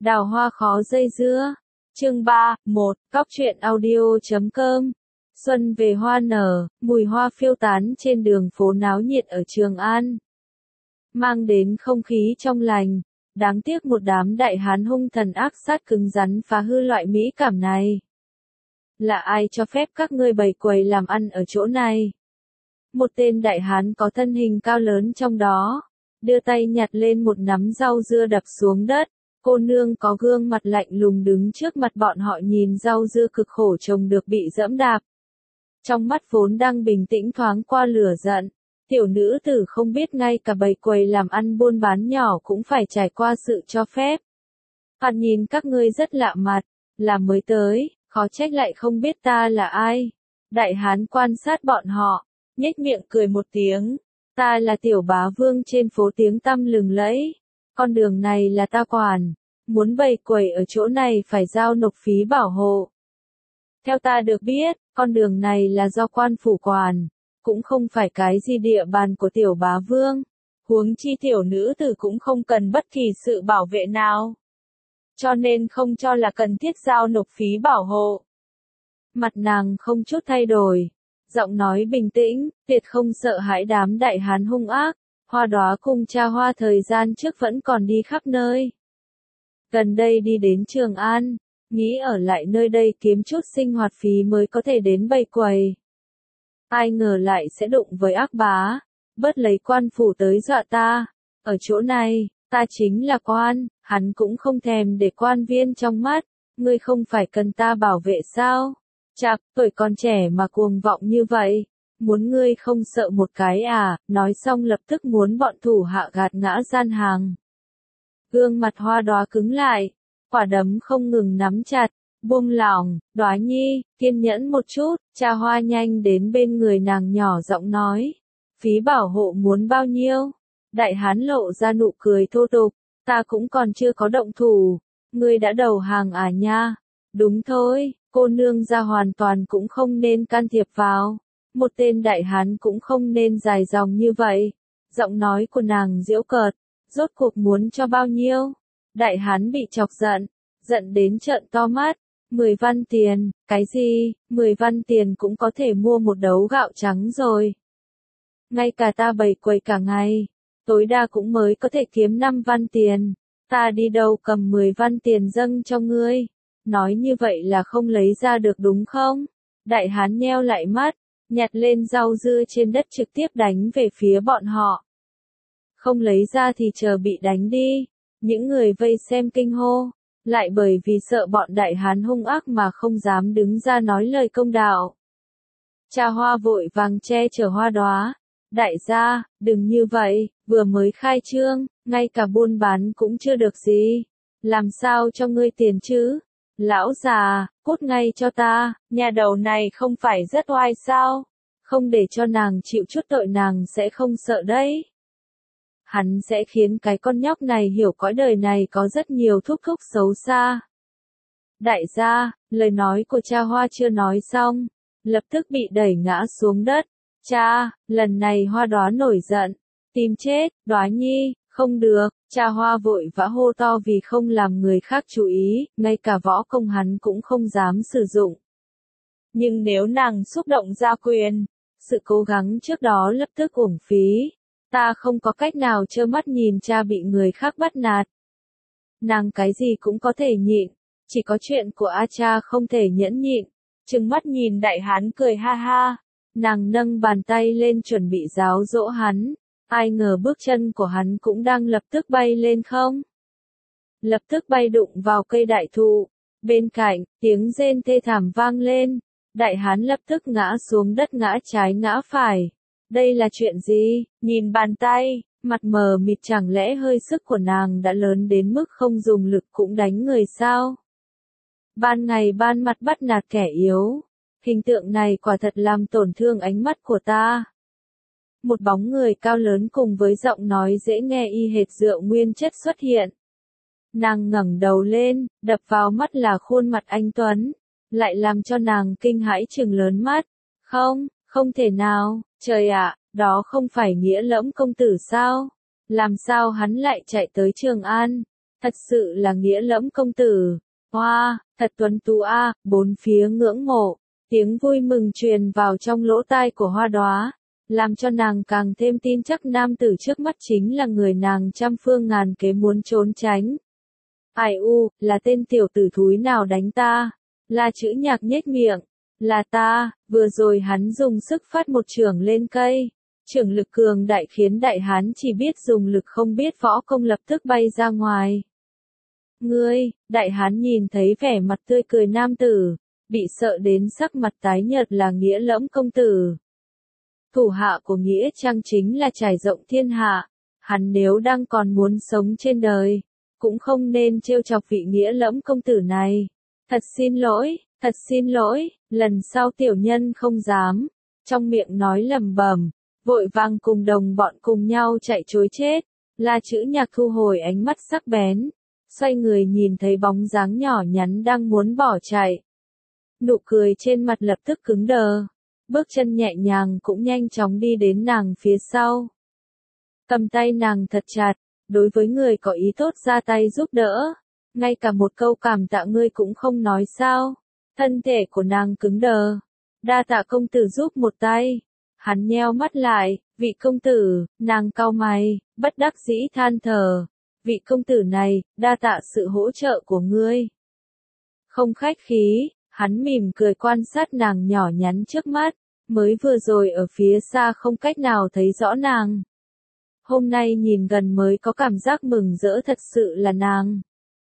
Đào hoa khó dây dưa. Chương 3, 1, Cóc truyện audio.com. Xuân về hoa nở, mùi hoa phiêu tán trên đường phố náo nhiệt ở Trường An. Mang đến không khí trong lành. Đáng tiếc một đám đại hán hung thần ác sát cứng rắn phá hư loại mỹ cảm này. Là ai cho phép các ngươi bày quầy làm ăn ở chỗ này? Một tên đại hán có thân hình cao lớn trong đó, đưa tay nhặt lên một nắm rau dưa đập xuống đất. Cô nương có gương mặt lạnh lùng đứng trước mặt bọn họ nhìn rau dưa cực khổ trồng được bị dẫm đạp. Trong mắt vốn đang bình tĩnh thoáng qua lửa giận, tiểu nữ tử không biết ngay cả bày quầy làm ăn buôn bán nhỏ cũng phải trải qua sự cho phép. Hắn nhìn các ngươi rất lạ mặt, là mới tới, khó trách lại không biết ta là ai. Đại hán quan sát bọn họ, nhếch miệng cười một tiếng, ta là tiểu bá vương trên phố tiếng tăm lừng lẫy. Con đường này là ta quản, muốn bày quầy ở chỗ này phải giao nộp phí bảo hộ. Theo ta được biết, con đường này là do quan phủ quản, cũng không phải cái gì địa bàn của tiểu bá vương. Huống chi tiểu nữ tử cũng không cần bất kỳ sự bảo vệ nào. Cho nên không cho là cần thiết giao nộp phí bảo hộ. Mặt nàng không chút thay đổi, giọng nói bình tĩnh, tuyệt không sợ hãi đám đại hán hung ác. Hoa Đóa cùng cha Hoa thời gian trước vẫn còn đi khắp nơi. Gần đây đi đến Trường An, nghĩ ở lại nơi đây kiếm chút sinh hoạt phí mới có thể đến bày quầy. Ai ngờ lại sẽ đụng với ác bá, bớt lấy quan phủ tới dọa ta. Ở chỗ này, ta chính là quan, hắn cũng không thèm để quan viên trong mắt. Ngươi không phải cần ta bảo vệ sao? Chạc, tuổi còn trẻ mà cuồng vọng như vậy. Muốn ngươi không sợ một cái à, nói xong lập tức muốn bọn thủ hạ gạt ngã gian hàng. Gương mặt Hoa Đóa cứng lại, quả đấm không ngừng nắm chặt, buông lỏng, Đóa nhi, kiên nhẫn một chút, cha Hoa nhanh đến bên người nàng nhỏ giọng nói. Phí bảo hộ muốn bao nhiêu? Đại hán lộ ra nụ cười thô tục, ta cũng còn chưa có động thủ, ngươi đã đầu hàng à nha? Đúng thôi, cô nương ra hoàn toàn cũng không nên can thiệp vào. Một tên đại hán cũng không nên dài dòng như vậy. Giọng nói của nàng giễu cợt, rốt cuộc muốn cho bao nhiêu? Đại hán bị chọc giận, giận đến trợn to mắt. 10 văn tiền, cái gì? 10 văn tiền cũng có thể mua một đấu gạo trắng rồi. Ngay cả ta bày quầy cả ngày, tối đa cũng mới có thể kiếm 5 văn tiền. Ta đi đâu cầm 10 văn tiền dâng cho ngươi? Nói như vậy là không lấy ra được đúng không? Đại hán nheo lại mắt, nhặt lên rau dưa trên đất trực tiếp đánh về phía bọn họ. Không lấy ra thì chờ bị đánh đi. Những người vây xem kinh hô, lại bởi vì sợ bọn đại hán hung ác mà không dám đứng ra nói lời công đạo. Cha Hoa vội vàng che chở Hoa Đóa. Đại gia, đừng như vậy, vừa mới khai trương, ngay cả buôn bán cũng chưa được gì. Làm sao cho ngươi tiền chứ? Lão già, cút ngay cho ta, nhà đầu này không phải rất oai sao? Không để cho nàng chịu chút tội nàng sẽ không sợ đấy. Hắn sẽ khiến cái con nhóc này hiểu cõi đời này có rất nhiều thúc thúc xấu xa. Đại gia, lời nói của cha Hoa chưa nói xong, lập tức bị đẩy ngã xuống đất. Cha, lần này Hoa Đóa nổi giận, tìm chết, Đóa nhi, không được. Cha Hoa vội vã hô to vì không làm người khác chú ý, ngay cả võ công hắn cũng không dám sử dụng. Nhưng nếu nàng xúc động ra quyền, sự cố gắng trước đó lập tức uổng phí. Ta không có cách nào trơ mắt nhìn cha bị người khác bắt nạt. Nàng cái gì cũng có thể nhịn, chỉ có chuyện của A cha không thể nhẫn nhịn. Trừng mắt nhìn đại hán cười ha ha, nàng nâng bàn tay lên chuẩn bị giáo dỗ hắn. Ai ngờ bước chân của hắn cũng đang lập tức bay lên không. Lập tức bay đụng vào cây đại thụ. Bên cạnh, tiếng rên thê thảm vang lên. Đại hán lập tức ngã xuống đất ngã trái ngã phải. Đây là chuyện gì? Nhìn bàn tay, mặt mờ mịt chẳng lẽ hơi sức của nàng đã lớn đến mức không dùng lực cũng đánh người sao? Ban ngày ban mặt bắt nạt kẻ yếu. Hình tượng này quả thật làm tổn thương ánh mắt của ta. Một bóng người cao lớn cùng với giọng nói dễ nghe y hệt rượu nguyên chất xuất hiện. Nàng ngẩng đầu lên, đập vào mắt là khuôn mặt anh tuấn, lại làm cho nàng kinh hãi trừng lớn mắt. Không, không thể nào, trời ạ, đó không phải Nghĩa Lẫm công tử sao? Làm sao hắn lại chạy tới Trường An? Thật sự là nghĩa lẫm công tử. Hoa, thật tuấn tú a, bốn phía ngưỡng mộ. Tiếng vui mừng truyền vào trong lỗ tai của Hoa Đóa, làm cho nàng càng thêm tin chắc nam tử trước mắt chính là người nàng trăm phương ngàn kế muốn trốn tránh. Ai u, là tên tiểu tử thúi nào đánh ta? Là Chữ Nhạc nhếch miệng. Là ta, vừa rồi hắn dùng sức phát một chưởng lên cây. Chưởng lực cường đại khiến đại hán chỉ biết dùng lực không biết võ công lập tức bay ra ngoài. Ngươi, đại hán nhìn thấy vẻ mặt tươi cười nam tử, bị sợ đến sắc mặt tái nhợt là Nghĩa Lẫm công tử. Thủ hạ của Nghĩa Trang chính là trải rộng thiên hạ, hắn nếu đang còn muốn sống trên đời, cũng không nên trêu chọc vị Nghĩa Lẫm công tử này. Thật xin lỗi, lần sau tiểu nhân không dám, trong miệng nói lẩm bẩm, vội vàng cùng đồng bọn cùng nhau chạy trối chết. La Chữ Nhạc thu hồi ánh mắt sắc bén, xoay người nhìn thấy bóng dáng nhỏ nhắn đang muốn bỏ chạy. Nụ cười trên mặt lập tức cứng đờ, bước chân nhẹ nhàng cũng nhanh chóng đi đến nàng phía sau. Cầm tay nàng thật chặt, đối với người có ý tốt ra tay giúp đỡ, ngay cả một câu cảm tạ ngươi cũng không nói sao. Thân thể của nàng cứng đờ, đa tạ công tử giúp một tay. Hắn nheo mắt lại, vị công tử, nàng cau mày, bất đắc dĩ than thở. Vị công tử này, đa tạ sự hỗ trợ của ngươi. Không khách khí, hắn mỉm cười quan sát nàng nhỏ nhắn trước mắt, mới vừa rồi ở phía xa không cách nào thấy rõ nàng. Hôm nay nhìn gần mới có cảm giác mừng rỡ thật sự là nàng.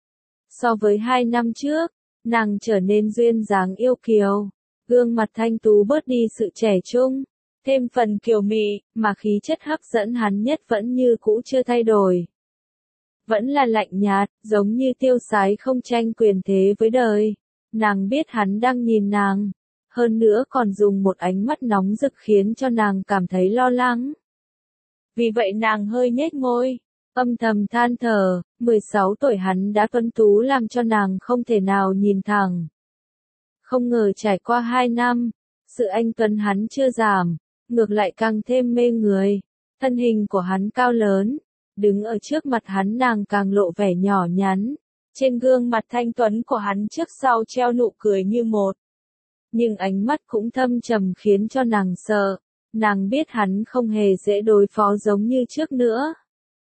So với 2 năm trước, nàng trở nên duyên dáng yêu kiều, gương mặt thanh tú bớt đi sự trẻ trung, thêm phần kiều mị, mà khí chất hấp dẫn hắn nhất vẫn như cũ chưa thay đổi. Vẫn là lạnh nhạt, giống như tiêu sái không tranh quyền thế với đời. Nàng biết hắn đang nhìn nàng, hơn nữa còn dùng một ánh mắt nóng rực khiến cho nàng cảm thấy lo lắng. Vì vậy nàng hơi nhếch môi, âm thầm than thở, 16 tuổi hắn đã tuấn tú làm cho nàng không thể nào nhìn thẳng. Không ngờ trải qua 2 năm, sự anh tuấn hắn chưa giảm, ngược lại càng thêm mê người. Thân hình của hắn cao lớn, đứng ở trước mặt hắn nàng càng lộ vẻ nhỏ nhắn. Trên gương mặt thanh tuấn của hắn trước sau treo nụ cười như một. Nhưng ánh mắt cũng thâm trầm khiến cho nàng sợ. Nàng biết hắn không hề dễ đối phó giống như trước nữa.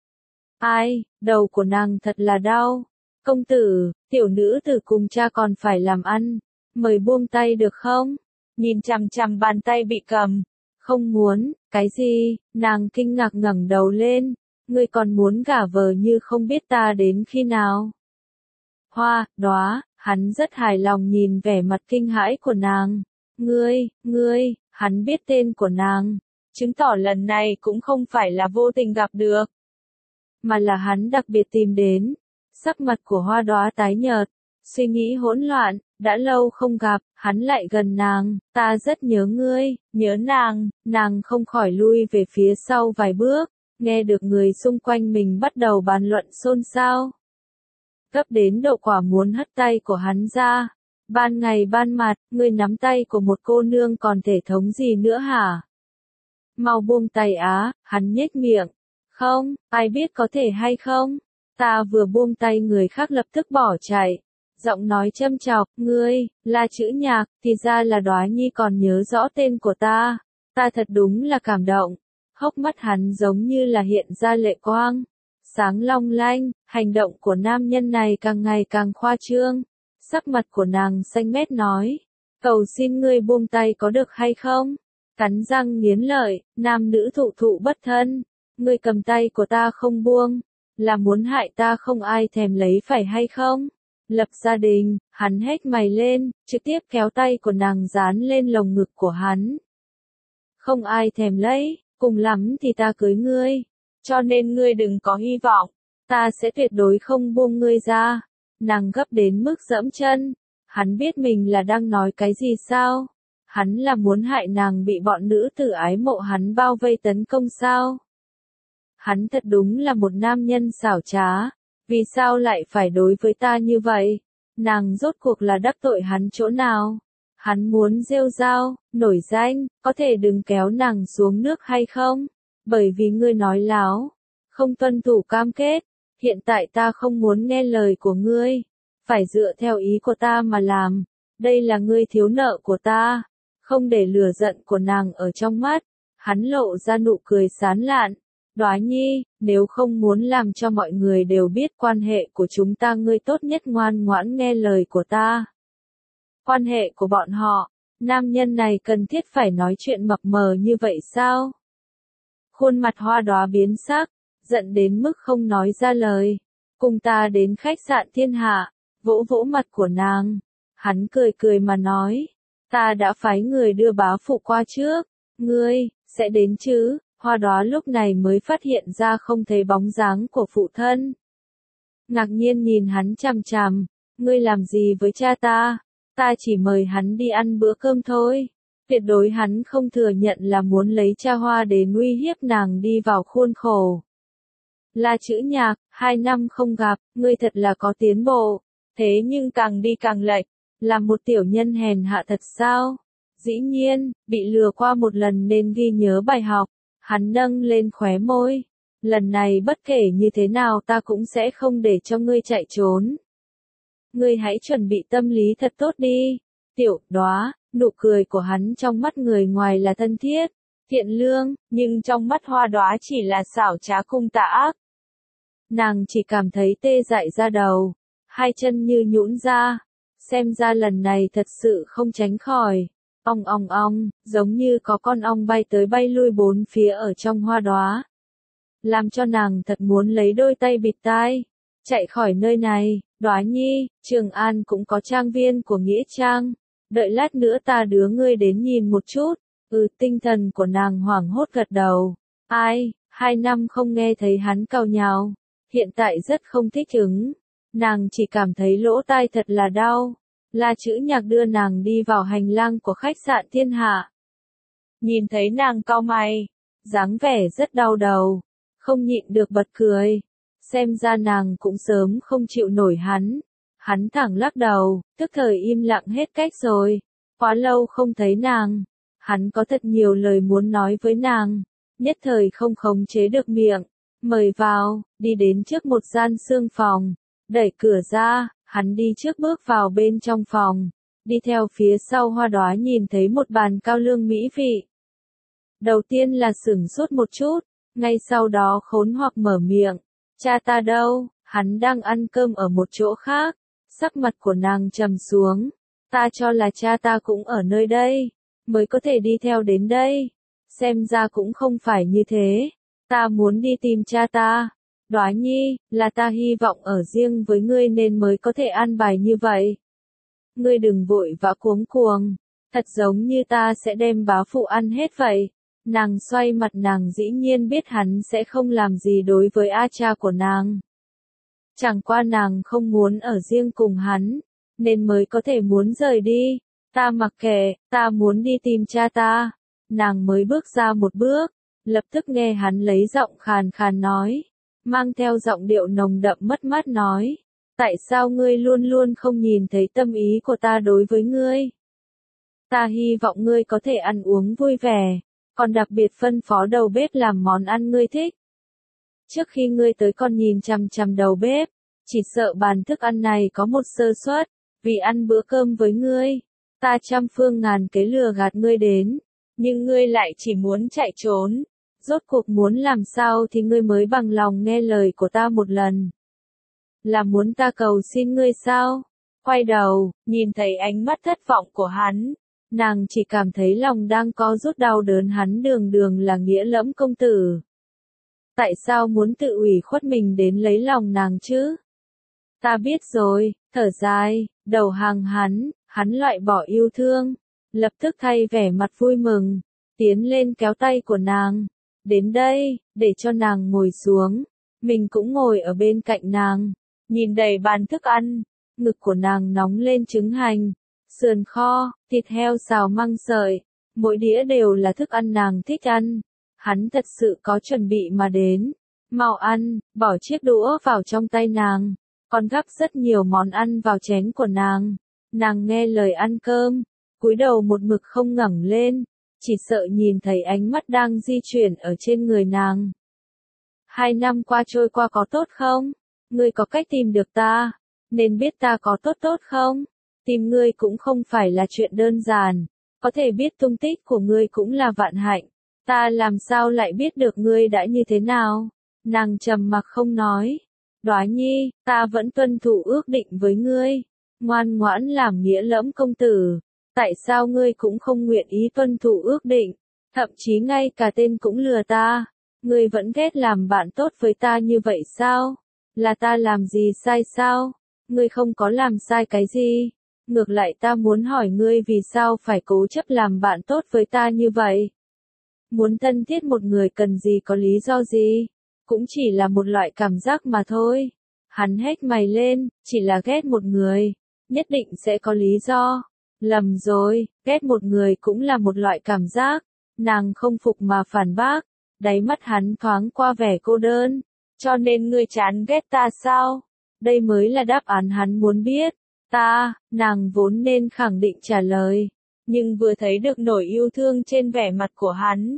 Ai, đầu của nàng thật là đau. Công tử, tiểu nữ tử cùng cha còn phải làm ăn. Mời buông tay được không? Nhìn chằm chằm bàn tay bị cầm. Không muốn, cái gì? Nàng kinh ngạc ngẩng đầu lên. Ngươi còn muốn gả vờ như không biết ta đến khi nào? Hoa Đóa, hắn rất hài lòng nhìn vẻ mặt kinh hãi của nàng. Ngươi, hắn biết tên của nàng, chứng tỏ lần này cũng không phải là vô tình gặp được, mà là hắn đặc biệt tìm đến. Sắc mặt của Hoa Đóa tái nhợt, suy nghĩ hỗn loạn, đã lâu không gặp, hắn lại gần nàng, ta rất nhớ ngươi, nhớ nàng không khỏi lui về phía sau vài bước, nghe được người xung quanh mình bắt đầu bàn luận xôn xao. Gấp đến độ quả muốn hất tay của hắn ra. Ban ngày ban mặt, ngươi nắm tay của một cô nương còn thể thống gì nữa hả? Mau buông tay á, hắn nhếch miệng. Không, ai biết có thể hay không? Ta vừa buông tay người khác lập tức bỏ chạy. Giọng nói châm chọc, ngươi, là Chữ Nhạc, thì ra là Đóa Nhi còn nhớ rõ tên của ta. Ta thật đúng là cảm động. Hốc mắt hắn giống như là hiện ra lệ quang. Sáng long lanh, hành động của nam nhân này càng ngày càng khoa trương. Sắc mặt của nàng xanh mét nói, cầu xin ngươi buông tay có được hay không? Cắn răng nghiến lợi, nam nữ thụ thụ bất thân. Ngươi cầm tay của ta không buông, là muốn hại ta không ai thèm lấy phải hay không? Lập gia đình, hắn hét mày lên, trực tiếp kéo tay của nàng dán lên lồng ngực của hắn. Không ai thèm lấy, cùng lắm thì ta cưới ngươi. Cho nên ngươi đừng có hy vọng, ta sẽ tuyệt đối không buông ngươi ra. Nàng gấp đến mức giẫm chân. Hắn biết mình là đang nói cái gì sao? Hắn là muốn hại nàng bị bọn nữ tử ái mộ hắn bao vây tấn công sao? Hắn thật đúng là một nam nhân xảo trá. Vì sao lại phải đối với ta như vậy? Nàng rốt cuộc là đắc tội hắn chỗ nào? Hắn muốn rêu rao, nổi danh, có thể đừng kéo nàng xuống nước hay không? Bởi vì ngươi nói láo, không tuân thủ cam kết. Hiện tại ta không muốn nghe lời của ngươi, phải dựa theo ý của ta mà làm, đây là ngươi thiếu nợ của ta. Không để lửa giận của nàng ở trong mắt, hắn lộ ra nụ cười sán lạn. Đoá Nhi, nếu không muốn làm cho mọi người đều biết quan hệ của chúng ta, ngươi tốt nhất ngoan ngoãn nghe lời của ta. Quan hệ của bọn họ, nam nhân này cần thiết phải nói chuyện mập mờ như vậy sao? Khuôn mặt Hoa Đóa biến sắc, giận đến mức không nói ra lời. Cùng ta đến khách sạn Thiên Hạ, vỗ vỗ mặt của nàng. Hắn cười cười mà nói, ta đã phái người đưa bá phụ qua trước, ngươi, sẽ đến chứ? Hoa Đóa lúc này mới phát hiện ra không thấy bóng dáng của phụ thân. Ngạc nhiên nhìn hắn chằm chằm, ngươi làm gì với cha ta? Ta chỉ mời hắn đi ăn bữa cơm thôi. Tuyệt đối hắn không thừa nhận là muốn lấy cha Hoa để uy hiếp nàng đi vào khuôn khổ. La Chữ Nhạc, 2 năm không gặp, ngươi thật là có tiến bộ, thế nhưng càng đi càng lệch, là một tiểu nhân hèn hạ thật sao? Dĩ nhiên, bị lừa qua một lần nên ghi nhớ bài học. Hắn nâng lên khóe môi. Lần này bất kể như thế nào ta cũng sẽ không để cho ngươi chạy trốn. Ngươi hãy chuẩn bị tâm lý thật tốt đi. Tiểu Đóa, nụ cười của hắn trong mắt người ngoài là thân thiết, thiện lương, nhưng trong mắt Hoa Đóa chỉ là xảo trá cùng tà ác. Nàng chỉ cảm thấy tê dại da đầu, hai chân như nhũn ra. Xem ra lần này thật sự không tránh khỏi. Ong ong ong, giống như có con ong bay tới bay lui bốn phía ở trong Hoa Đóa. Làm cho nàng thật muốn lấy đôi tay bịt tai, chạy khỏi nơi này. Đóa Nhi, Trường An cũng có trang viên của Nghĩa Trang, đợi lát nữa ta đưa ngươi đến nhìn một chút. Tinh thần của nàng hoảng hốt gật đầu. Ai, 2 năm không nghe thấy hắn càu nhàu, hiện tại rất không thích ứng. Nàng chỉ cảm thấy lỗ tai thật là đau. La Chữ Nhạc đưa nàng đi vào hành lang của khách sạn Thiên Hạ. Nhìn thấy nàng cau mày, dáng vẻ rất đau đầu, không nhịn được bật cười. Xem ra nàng cũng sớm không chịu nổi hắn. Hắn thẳng lắc đầu, tức thời im lặng hết cách rồi. Quá lâu không thấy nàng, hắn có thật nhiều lời muốn nói với nàng, nhất thời không khống chế được miệng. Mời vào, đi đến trước một gian xương phòng, đẩy cửa ra. Hắn đi trước bước vào bên trong phòng, đi theo phía sau Hoa Đóa nhìn thấy một bàn cao lương mỹ vị. Đầu tiên là sửng sốt một chút, ngay sau đó khốn hoặc mở miệng, cha ta đâu? Hắn đang ăn cơm ở một chỗ khác. Sắc mặt của nàng trầm xuống, ta cho là cha ta cũng ở nơi đây, mới có thể đi theo đến đây. Xem ra cũng không phải như thế, ta muốn đi tìm cha ta. Đóa Nhi, là ta hy vọng ở riêng với ngươi nên mới có thể an bài như vậy. Ngươi đừng vội vã cuống cuồng, thật giống như ta sẽ đem bá phụ ăn hết vậy. Nàng xoay mặt, nàng dĩ nhiên biết hắn sẽ không làm gì đối với A cha của nàng. Chẳng qua nàng không muốn ở riêng cùng hắn, nên mới có thể muốn rời đi. Ta mặc kệ, ta muốn đi tìm cha ta. Nàng mới bước ra một bước, lập tức nghe hắn lấy giọng khàn khàn nói, mang theo giọng điệu nồng đậm mất mát nói, tại sao ngươi luôn luôn không nhìn thấy tâm ý của ta đối với ngươi? Ta hy vọng ngươi có thể ăn uống vui vẻ, còn đặc biệt phân phó đầu bếp làm món ăn ngươi thích. Trước khi ngươi tới còn nhìn chằm chằm đầu bếp, chỉ sợ bàn thức ăn này có một sơ suất, vì ăn bữa cơm với ngươi, ta trăm phương ngàn kế lừa gạt ngươi đến, nhưng ngươi lại chỉ muốn chạy trốn. Rốt cuộc muốn làm sao thì ngươi mới bằng lòng nghe lời của ta một lần? Là muốn ta cầu xin ngươi sao? Quay đầu, nhìn thấy ánh mắt thất vọng của hắn, nàng chỉ cảm thấy lòng đang co rút đau đớn. Hắn đường đường là nghĩa lẫm công tử, tại sao muốn tự ủy khuất mình đến lấy lòng nàng chứ? Ta biết rồi, thở dài, đầu hàng hắn loại bỏ yêu thương, lập tức thay vẻ mặt vui mừng, tiến lên kéo tay của nàng. Đến đây, để cho nàng ngồi xuống, mình cũng ngồi ở bên cạnh nàng, nhìn đầy bàn thức ăn, ngực của nàng nóng lên trứng hành, sườn kho, thịt heo xào măng sợi, mỗi đĩa đều là thức ăn nàng thích ăn. Hắn thật sự có chuẩn bị mà đến, mau ăn, bỏ chiếc đũa vào trong tay nàng, còn gắp rất nhiều món ăn vào chén của nàng. Nàng nghe lời ăn cơm, cúi đầu một mực không ngẩng lên, chỉ sợ nhìn thấy ánh mắt đang di chuyển ở trên người nàng. 2 năm qua trôi qua có tốt không? Ngươi có cách tìm được ta, nên biết ta có tốt tốt không? Tìm ngươi cũng không phải là chuyện đơn giản, có thể biết tung tích của ngươi cũng là vạn hạnh. Ta làm sao lại biết được ngươi đã như thế nào? Nàng trầm mặc không nói. Đoá Nhi, ta vẫn tuân thủ ước định với ngươi, ngoan ngoãn làm nghĩa lẫm công tử. Tại sao ngươi cũng không nguyện ý tuân thủ ước định, thậm chí ngay cả tên cũng lừa ta? Ngươi vẫn ghét làm bạn tốt với ta như vậy sao? Là ta làm gì sai sao? Ngươi không có làm sai cái gì. Ngược lại ta muốn hỏi ngươi vì sao phải cố chấp làm bạn tốt với ta như vậy? Muốn thân thiết một người cần gì có lý do gì? Cũng chỉ là một loại cảm giác mà thôi. Hắn hét mày lên, chỉ là ghét một người, nhất định sẽ có lý do. Lầm rồi, ghét một người cũng là một loại cảm giác. Nàng không phục mà phản bác, đáy mắt hắn thoáng qua vẻ cô đơn. Cho nên ngươi chán ghét ta sao? Đây mới là đáp án hắn muốn biết. Nàng vốn nên khẳng định trả lời, nhưng vừa thấy được nỗi yêu thương trên vẻ mặt của hắn,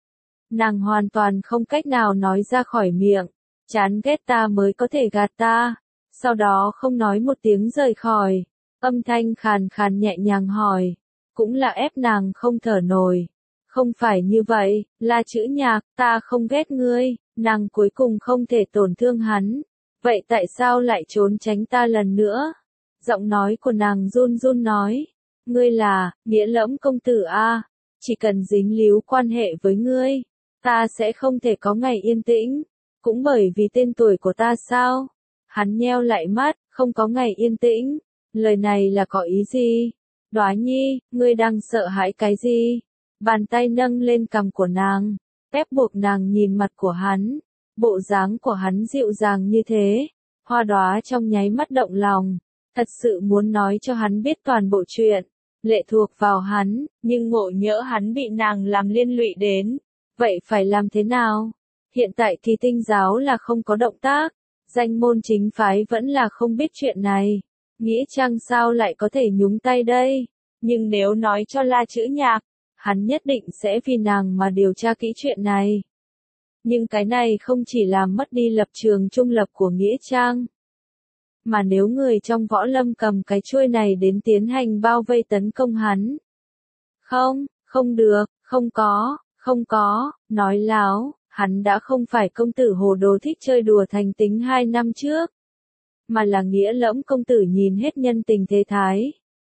nàng hoàn toàn không cách nào nói ra khỏi miệng. Chán ghét ta mới có thể gạt ta. Sau đó không nói một tiếng rời khỏi. Âm thanh khàn khàn nhẹ nhàng hỏi, cũng là ép nàng không thở nổi. Không phải như vậy, là chữ Nhạc, ta không ghét ngươi. Nàng cuối cùng không thể tổn thương hắn. Vậy tại sao lại trốn tránh ta lần nữa? Giọng nói của nàng run run nói, ngươi là nghĩa lẫm công tử a, chỉ cần dính líu quan hệ với ngươi, ta sẽ không thể có ngày yên tĩnh. Cũng bởi vì tên tuổi của ta sao? Hắn nheo lại mắt, không có ngày yên tĩnh. Lời này là có ý gì? Đoá Nhi, ngươi đang sợ hãi cái gì? Bàn tay nâng lên cằm của nàng, ép buộc nàng nhìn mặt của hắn. Bộ dáng của hắn dịu dàng như thế. Hoa Đóa trong nháy mắt động lòng, thật sự muốn nói cho hắn biết toàn bộ chuyện, lệ thuộc vào hắn, nhưng ngộ nhỡ hắn bị nàng làm liên lụy đến. Vậy phải làm thế nào? Hiện tại Kỳ Tinh giáo là không có động tác, danh môn chính phái vẫn là không biết chuyện này. Nghĩa Trang sao lại có thể nhúng tay đây? Nhưng nếu nói cho La Chữ Nhạc, hắn nhất định sẽ vì nàng mà điều tra kỹ chuyện này. Nhưng cái này không chỉ làm mất đi lập trường trung lập của Nghĩa Trang, mà nếu người trong võ lâm cầm cái chuôi này đến tiến hành bao vây tấn công hắn. Không được, không có, nói láo, hắn đã không phải công tử hồ đồ thích chơi đùa thành tính 2 năm trước, mà là nghĩa lẫm công tử nhìn hết nhân tình thế thái.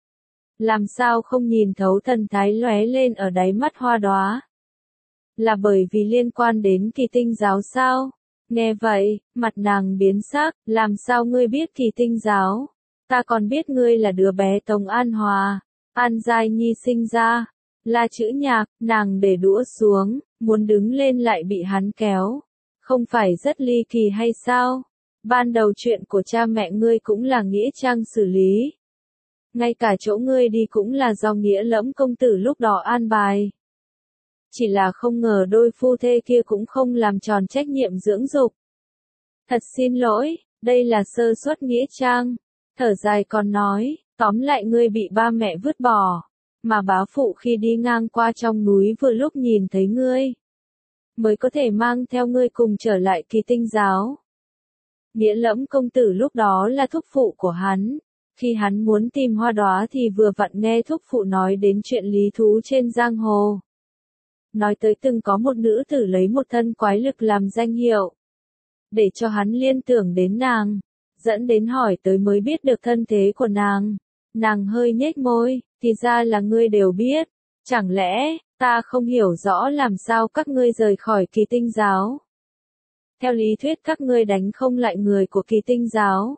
Làm sao không nhìn thấu thần thái lóe lên ở đáy mắt Hoa Đóa? Là bởi vì liên quan đến Kỳ Tinh giáo sao? Nghe vậy, mặt nàng biến sắc, làm sao ngươi biết Kỳ Tinh giáo? Ta còn biết ngươi là đứa bé Tống An Hòa, An Giai Nhi sinh ra. La Chữ Nhạc, nàng để đũa xuống, muốn đứng lên lại bị hắn kéo. Không phải rất ly kỳ hay sao? Ban đầu chuyện của cha mẹ ngươi cũng là Nghĩa Trang xử lý. Ngay cả chỗ ngươi đi cũng là do nghĩa lẫm công tử lúc đó an bài. Chỉ là không ngờ đôi phu thê kia cũng không làm tròn trách nhiệm dưỡng dục. Thật xin lỗi, đây là sơ suất Nghĩa Trang. Thở dài còn nói, tóm lại ngươi bị ba mẹ vứt bỏ, mà bá phụ khi đi ngang qua trong núi vừa lúc nhìn thấy ngươi, mới có thể mang theo ngươi cùng trở lại Kỳ Tinh giáo. Nghĩa lẫm công tử lúc đó là thúc phụ của hắn. Khi hắn muốn tìm Hoa Đóa thì vừa vặn nghe thúc phụ nói đến chuyện lý thú trên giang hồ. Nói tới từng có một nữ tử lấy một thân quái lực làm danh hiệu, để cho hắn liên tưởng đến nàng, dẫn đến hỏi tới mới biết được thân thế của nàng. Nàng hơi nhếch môi, thì ra là ngươi đều biết, chẳng lẽ, ta không hiểu rõ làm sao các ngươi rời khỏi Kỳ Tinh giáo. Theo lý thuyết các ngươi đánh không lại người của Kỳ Tinh giáo.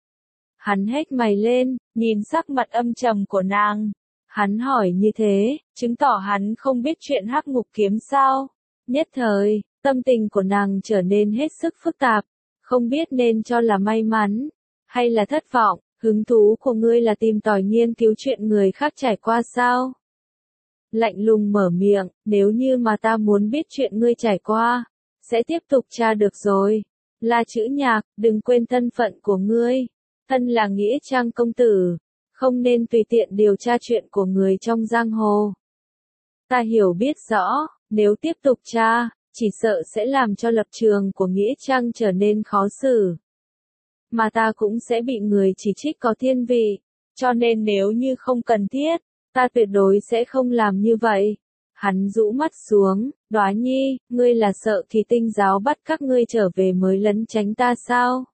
Hắn hét mày lên, nhìn sắc mặt âm trầm của nàng. Hắn hỏi như thế, chứng tỏ hắn không biết chuyện Hắc Ngục Kiếm sao. Nhất thời, tâm tình của nàng trở nên hết sức phức tạp, không biết nên cho là may mắn, hay là thất vọng. Hứng thú của ngươi là tìm tòi nghiên cứu chuyện người khác trải qua sao? Lạnh lùng mở miệng, nếu như mà ta muốn biết chuyện ngươi trải qua, sẽ tiếp tục tra được rồi. La Chữ Nhạc, đừng quên thân phận của ngươi. Thân là Nghĩa Trang công tử, không nên tùy tiện điều tra chuyện của người trong giang hồ. Ta hiểu biết rõ, nếu tiếp tục tra, chỉ sợ sẽ làm cho lập trường của Nghĩa Trang trở nên khó xử. mà ta cũng sẽ bị người chỉ trích có thiên vị. Cho nên nếu như không cần thiết, ta tuyệt đối sẽ không làm như vậy. Hắn rũ mắt xuống, Đóa Nhi, ngươi là sợ Kỳ Tinh giáo bắt các ngươi trở về mới lẩn tránh ta sao?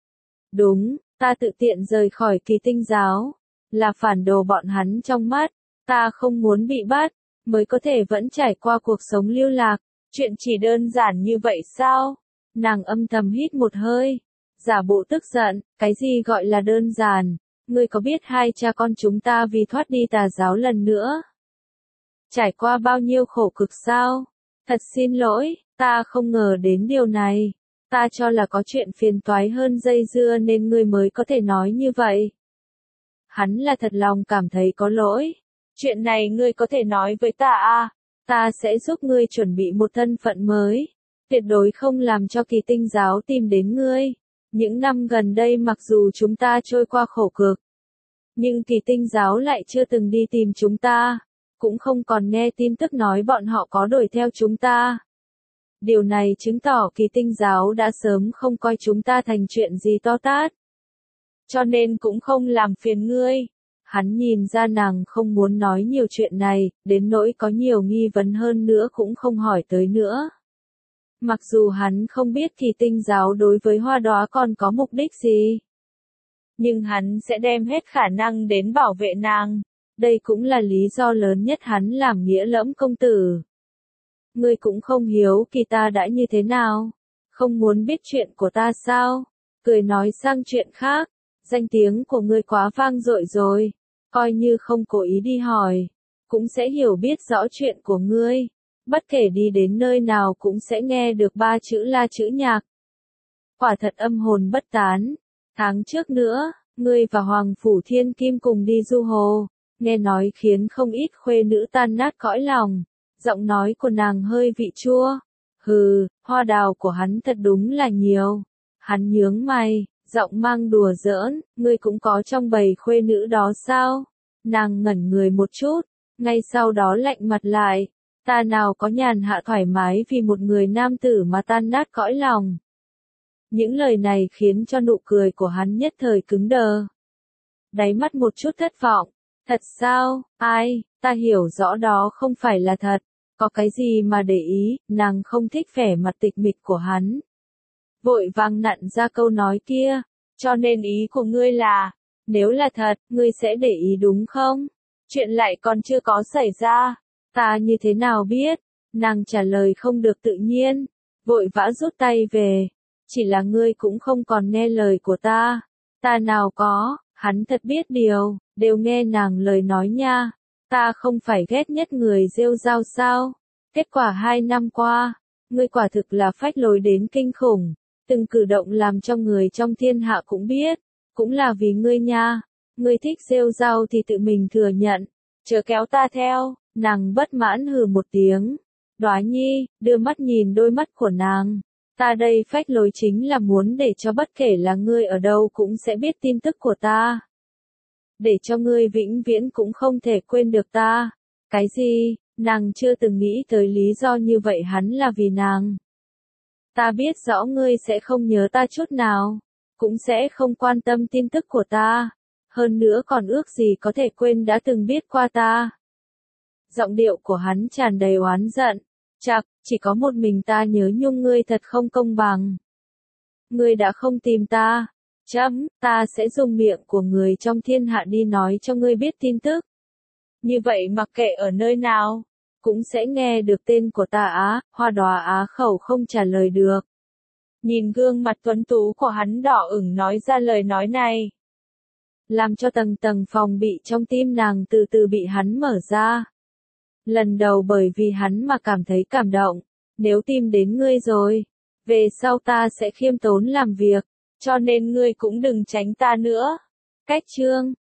Đúng, ta tự tiện rời khỏi Kỳ Tinh giáo, là phản đồ bọn hắn trong mắt, ta không muốn bị bắt, mới có thể vẫn trải qua cuộc sống lưu lạc. Chuyện chỉ đơn giản như vậy sao? Nàng âm thầm hít một hơi, giả bộ tức giận, cái gì gọi là đơn giản? Ngươi có biết hai cha con chúng ta vì thoát đi tà giáo lần nữa trải qua bao nhiêu khổ cực sao? Thật xin lỗi, ta không ngờ đến điều này. Ta cho là có chuyện phiền toái hơn dây dưa nên ngươi mới có thể nói như vậy. Hắn là thật lòng cảm thấy có lỗi. Chuyện này ngươi có thể nói với ta à? Ta sẽ giúp ngươi chuẩn bị một thân phận mới. Tuyệt đối không làm cho Kỳ Tinh giáo tìm đến ngươi. Những năm gần đây mặc dù chúng ta trôi qua khổ cực, nhưng Kỳ Tinh giáo lại chưa từng đi tìm chúng ta, cũng không còn nghe tin tức nói bọn họ có đuổi theo chúng ta. Điều này chứng tỏ Kỳ Tinh giáo đã sớm không coi chúng ta thành chuyện gì to tát. Cho nên cũng không làm phiền ngươi. Hắn nhìn ra nàng không muốn nói nhiều chuyện này, đến nỗi có nhiều nghi vấn hơn nữa cũng không hỏi tới nữa. Mặc dù hắn không biết Kỳ Tinh giáo đối với Hoa Đóa còn có mục đích gì, nhưng hắn sẽ đem hết khả năng đến bảo vệ nàng. Đây cũng là lý do lớn nhất hắn làm nghĩa lẫm công tử. Ngươi cũng không hiếu kỳ ta đã như thế nào, không muốn biết chuyện của ta sao? Cười nói sang chuyện khác, danh tiếng của ngươi quá vang dội rồi, coi như không cố ý đi hỏi, cũng sẽ hiểu biết rõ chuyện của ngươi. Bất kể đi đến nơi nào cũng sẽ nghe được ba chữ La chữ Nhạc. Quả thật âm hồn bất tán. Tháng trước nữa, ngươi và Hoàng Phủ Thiên Kim cùng đi du hồ, nghe nói khiến không ít khuê nữ tan nát cõi lòng. Giọng nói của nàng hơi vị chua. Hừ, hoa đào của hắn thật đúng là nhiều. Hắn nhướng mày, giọng mang đùa giỡn, ngươi cũng có trong bầy khuê nữ đó sao? Nàng ngẩn người một chút, ngay sau đó lạnh mặt lại. Ta nào có nhàn hạ thoải mái vì một người nam tử mà tan nát cõi lòng. Những lời này khiến cho nụ cười của hắn nhất thời cứng đờ. Đáy mắt một chút thất vọng. Thật sao? Ai? Ta hiểu rõ đó không phải là thật. Có cái gì mà để ý? Nàng không thích vẻ mặt tịch mịch của hắn. Vội vàng nặn ra câu nói kia. Cho nên ý của ngươi là, nếu là thật, ngươi sẽ để ý đúng không? Chuyện lại còn chưa có xảy ra. Ta như thế nào biết? Nàng trả lời không được tự nhiên. Vội vã rút tay về. Chỉ là ngươi cũng không còn nghe lời của ta. Ta nào có, hắn thật biết điều, đều nghe nàng lời nói nha. Ta không phải ghét nhất người rêu rao sao? Kết quả 2 năm qua, ngươi quả thực là phách lối đến kinh khủng. Từng cử động làm cho người trong thiên hạ cũng biết. Cũng là vì ngươi nha. Ngươi thích rêu rao thì tự mình thừa nhận. Chớ kéo ta theo. Nàng bất mãn hừ một tiếng. Đóa Nhi, đưa mắt nhìn đôi mắt của nàng. Ta đây phách lối chính là muốn để cho bất kể là ngươi ở đâu cũng sẽ biết tin tức của ta. Để cho ngươi vĩnh viễn cũng không thể quên được ta. Cái gì? Nàng chưa từng nghĩ tới lý do như vậy hắn là vì nàng. Ta biết rõ ngươi sẽ không nhớ ta chút nào. Cũng sẽ không quan tâm tin tức của ta. Hơn nữa còn ước gì có thể quên đã từng biết qua ta. Giọng điệu của hắn tràn đầy oán giận. Chạc, chỉ có một mình ta nhớ nhung ngươi thật không công bằng. Ngươi đã không tìm ta. Ta sẽ dùng miệng của người trong thiên hạ đi nói cho ngươi biết tin tức. Như vậy mặc kệ ở nơi nào, cũng sẽ nghe được tên của ta á. Hoa Đóa á khẩu không trả lời được. Nhìn gương mặt tuấn tú của hắn đỏ ửng nói ra lời nói này. Làm cho tầng tầng phòng bị trong tim nàng từ từ bị hắn mở ra. Lần đầu bởi vì hắn mà cảm thấy cảm động. Nếu tìm đến ngươi rồi, về sau ta sẽ khiêm tốn làm việc, cho nên ngươi cũng đừng tránh ta nữa. Cách chương